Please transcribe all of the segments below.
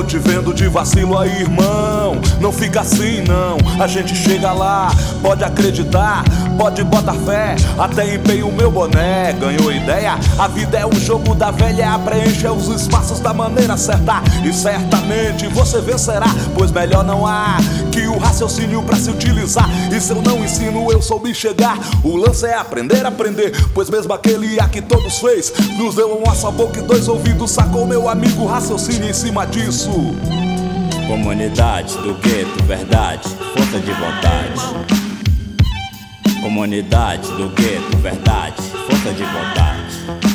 te vendo de vacilo aí, irmão. Não fica assim não, a gente chega lá. Pode acreditar, pode botar fé. Até empenho o meu boné, ganhou ideia? A vida é um jogo da velha, preencha os espaços da maneira certa. E certamente você vencerá, pois melhor não há que o raciocínio pra se utilizar. E se eu não ensino, eu soube chegar. O lance é aprender, pois mesmo aquele a que todos fez nos deu uma só boca e dois ouvidos. Sacou, meu amigo, raciocínio em cima disso. Comunidade do gueto, verdade, força de vontade. Comunidade do gueto, verdade, força de vontade.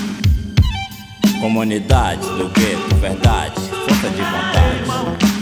Comunidade do gueto, verdade, força de vontade.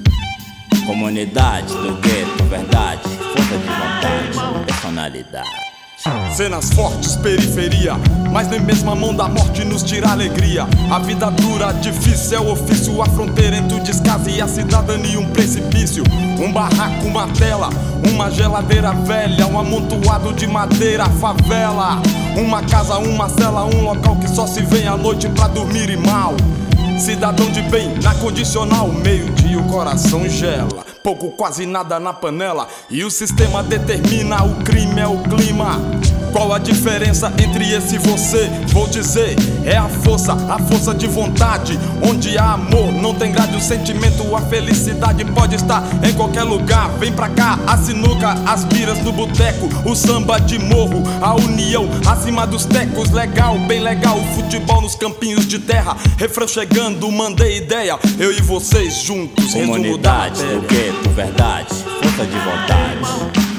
Comunidade do gueto, verdade, força de vontade, personalidade. Cenas fortes, periferia, mas nem mesmo a mão da morte nos tira alegria. A vida dura, difícil é o ofício, a fronteira entre o descaso e a cidadania, um precipício. Um barraco, uma tela, uma geladeira velha, um amontoado de madeira, favela. Uma casa, uma cela, um local que só se vê à noite pra dormir e mal. Cidadão de bem, na condicional, meio-dia o coração gela. Pouco, quase nada na panela, e o sistema determina, o crime é o clima. Qual a diferença entre esse e você? Vou dizer, é a força de vontade. Onde há amor, não tem grade o sentimento. A felicidade pode estar em qualquer lugar. Vem pra cá, a sinuca, as biras no boteco, o samba de morro, a união acima dos tecos. Legal, bem legal, o futebol nos campinhos de terra. Refrão chegando, mandei ideia, eu e vocês juntos. Comunidade do gueto, verdade, força de vontade.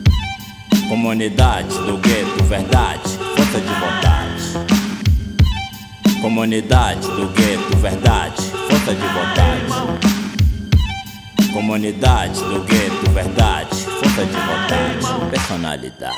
Comunidade do gueto, verdade, força de vontade. Comunidade do gueto, verdade, força de vontade. Comunidade do gueto, verdade, força de vontade, personalidade.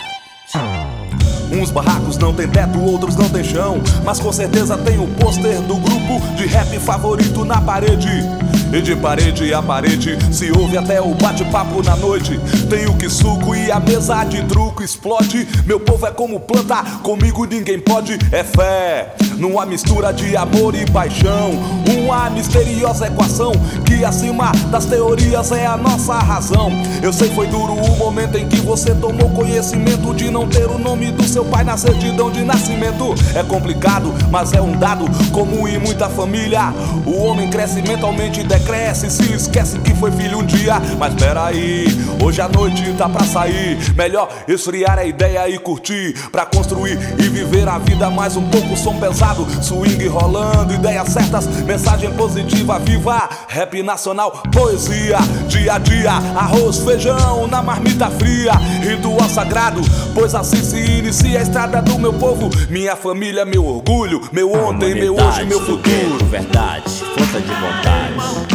Uns barracos não tem teto, outros não tem chão, mas com certeza tem o pôster do grupo de rap favorito na parede. E de parede a parede se ouve até o bate-papo na noite. Tem o que suco e a mesa de truco explode. Meu povo é como planta, comigo ninguém pode. É fé, numa mistura de amor e paixão. Uma misteriosa equação que acima das teorias é a nossa razão. Eu sei foi duro o momento em que você tomou conhecimento de não ter o nome do seu pai na certidão de nascimento. É complicado, mas é um dado comum em muita família. O homem cresce mentalmente, cresce, se esquece que foi filho um dia. Mas peraí, hoje à noite tá pra sair. Melhor esfriar a ideia e curtir, pra construir e viver a vida mais um pouco. Som pesado, swing rolando, ideias certas, mensagem positiva, viva. Rap nacional, poesia, dia a dia, arroz, feijão na marmita fria. Ritual sagrado, pois assim se inicia a estrada do meu povo. Minha família, meu orgulho, meu ontem, meu hoje, meu futuro. Verdade, força de vontade.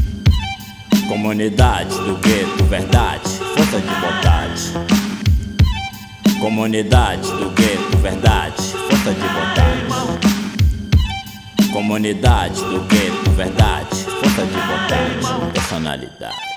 Comunidade do gueto, verdade, força de vontade. Comunidade do gueto, verdade, força de vontade. Comunidade do gueto, verdade, força de vontade, personalidade.